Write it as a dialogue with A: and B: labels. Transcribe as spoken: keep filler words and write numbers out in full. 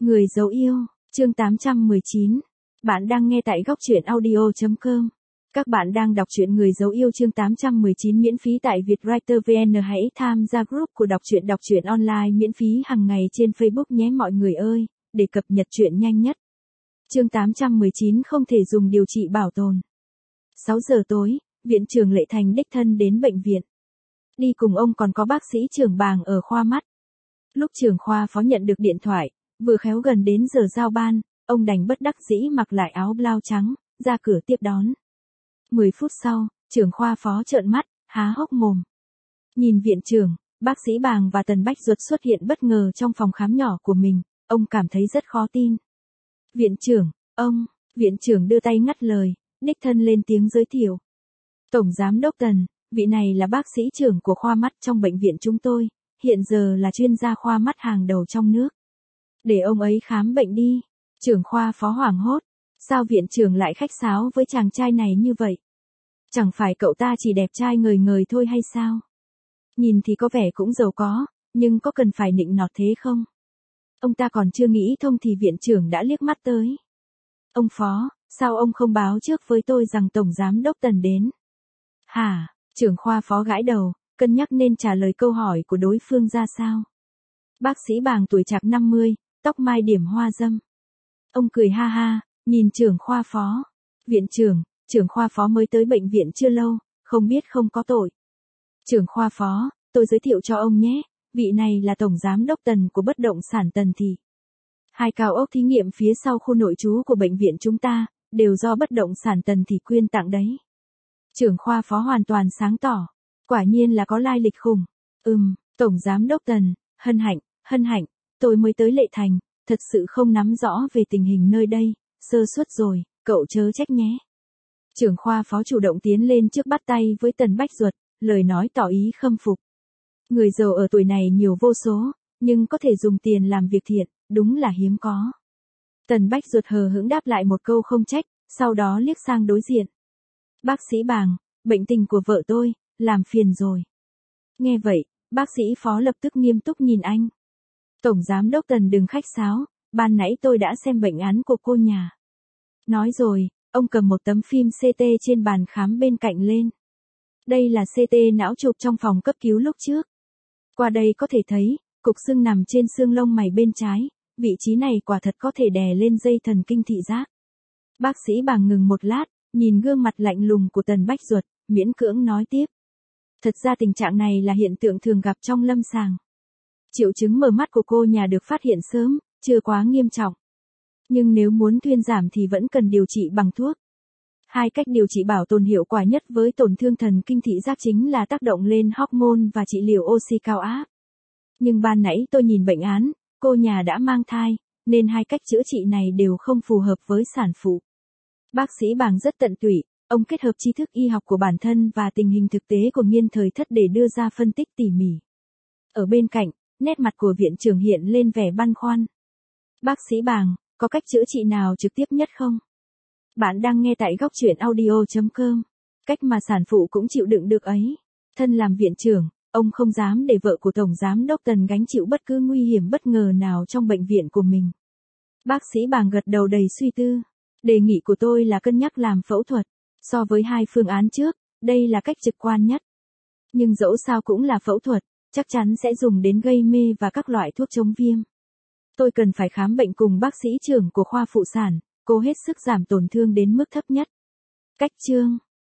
A: Người dấu yêu, chương tám trăm mười chín. Bạn đang nghe tại góc truyện audio chấm com. Các bạn đang đọc truyện Người dấu yêu chương tám trăm mười chín miễn phí tại Vietwriter vê en. Hãy tham gia group của đọc truyện đọc truyện online miễn phí hàng ngày trên Facebook nhé mọi người ơi, để cập nhật truyện nhanh nhất. Chương tám trăm mười chín không thể dùng điều trị bảo tồn. sáu giờ tối, Viện trưởng Lệ Thành đích thân đến bệnh viện. Đi cùng ông còn có bác sĩ trưởng Bàng ở khoa mắt. Lúc trưởng khoa phó nhận được điện thoại, vừa khéo gần đến giờ giao ban, ông đành bất đắc dĩ mặc lại áo blau trắng, ra cửa tiếp đón. Mười phút sau, trưởng khoa phó trợn mắt, há hốc mồm. Nhìn viện trưởng, bác sĩ Bàng và Tần Bách Duật xuất hiện bất ngờ trong phòng khám nhỏ của mình, ông cảm thấy rất khó tin. Viện trưởng, ông, viện trưởng đưa tay ngắt lời, đích thân lên tiếng giới thiệu. Tổng giám đốc Tần, vị này là bác sĩ trưởng của khoa mắt trong bệnh viện chúng tôi, hiện giờ là chuyên gia khoa mắt hàng đầu trong nước. Để ông ấy khám bệnh đi. Trưởng khoa phó hoảng hốt. Sao viện trưởng lại khách sáo với chàng trai này như vậy? Chẳng phải cậu ta chỉ đẹp trai ngời ngời thôi hay sao? Nhìn thì có vẻ cũng giàu có, nhưng có cần phải nịnh nọt thế không? Ông ta còn chưa nghĩ thông thì viện trưởng đã liếc mắt tới. Ông phó, sao ông không báo trước với tôi rằng Tổng Giám đốc Tần đến? Hả? Trưởng khoa phó gãi đầu, cân nhắc nên trả lời câu hỏi của đối phương ra sao. Bác sĩ Bàng tuổi trạc năm mươi, tóc mai điểm hoa dâm. Ông cười ha ha, nhìn trưởng khoa phó. Viện trưởng, trưởng khoa phó mới tới bệnh viện chưa lâu, không biết không có tội. Trưởng khoa phó, tôi giới thiệu cho ông nhé, vị này là Tổng Giám đốc Tần của bất động sản Tần Thị. Hai cao ốc thí nghiệm phía sau khu nội trú của bệnh viện chúng ta, đều do bất động sản Tần Thị quyên tặng đấy. Trưởng khoa phó hoàn toàn sáng tỏ, quả nhiên là có lai lịch khủng. Ừm, Tổng Giám đốc Tần, hân hạnh, hân hạnh, tôi mới tới Lệ Thành, thật sự không nắm rõ về tình hình nơi đây, sơ suất rồi, cậu chớ trách nhé. Trưởng khoa phó chủ động tiến lên trước bắt tay với Tần Bách Duật, lời nói tỏ ý khâm phục. Người giàu ở tuổi này nhiều vô số, nhưng có thể dùng tiền làm việc thiện, đúng là hiếm có. Tần Bách Duật hờ hững đáp lại một câu không trách, sau đó liếc sang đối diện. Bác sĩ Bàng, bệnh tình của vợ tôi, làm phiền rồi. Nghe vậy, bác sĩ phó lập tức nghiêm túc nhìn anh. Tổng Giám đốc Tần đừng khách sáo, ban nãy tôi đã xem bệnh án của cô nhà. Nói rồi, ông cầm một tấm phim xê tê trên bàn khám bên cạnh lên. Đây là xê tê não chụp trong phòng cấp cứu lúc trước. Qua đây có thể thấy, cục sưng nằm trên xương lông mày bên trái, vị trí này quả thật có thể đè lên dây thần kinh thị giác. Bác sĩ Bàng ngừng một lát, nhìn gương mặt lạnh lùng của Tần Bách Duật, miễn cưỡng nói tiếp. Thật ra tình trạng này là hiện tượng thường gặp trong lâm sàng. Triệu chứng mờ mắt của cô nhà được phát hiện sớm, chưa quá nghiêm trọng. Nhưng nếu muốn thuyên giảm thì vẫn cần điều trị bằng thuốc. Hai cách điều trị bảo tồn hiệu quả nhất với tổn thương thần kinh thị giác chính là tác động lên hormone và trị liệu oxy cao áp. Nhưng ban nãy tôi nhìn bệnh án, cô nhà đã mang thai, nên hai cách chữa trị này đều không phù hợp với sản phụ. Bác sĩ Bàng rất tận tụy, ông kết hợp tri thức y học của bản thân và tình hình thực tế của nghiên thời thất để đưa ra phân tích tỉ mỉ. Ở bên cạnh, nét mặt của viện trưởng hiện lên vẻ băn khoăn. Bác sĩ Bàng, có cách chữa trị nào trực tiếp nhất không? Bạn đang nghe tại góc truyện audio chấm com. Cách mà sản phụ cũng chịu đựng được ấy. Thân làm viện trưởng, ông không dám để vợ của Tổng Giám đốc Tần gánh chịu bất cứ nguy hiểm bất ngờ nào trong bệnh viện của mình. Bác sĩ Bàng gật đầu đầy suy tư. Đề nghị của tôi là cân nhắc làm phẫu thuật. So với hai phương án trước, đây là cách trực quan nhất. Nhưng dẫu sao cũng là phẫu thuật, chắc chắn sẽ dùng đến gây mê và các loại thuốc chống viêm. Tôi cần phải khám bệnh cùng bác sĩ trưởng của khoa phụ sản, cố hết sức giảm tổn thương đến mức thấp nhất. Cách chương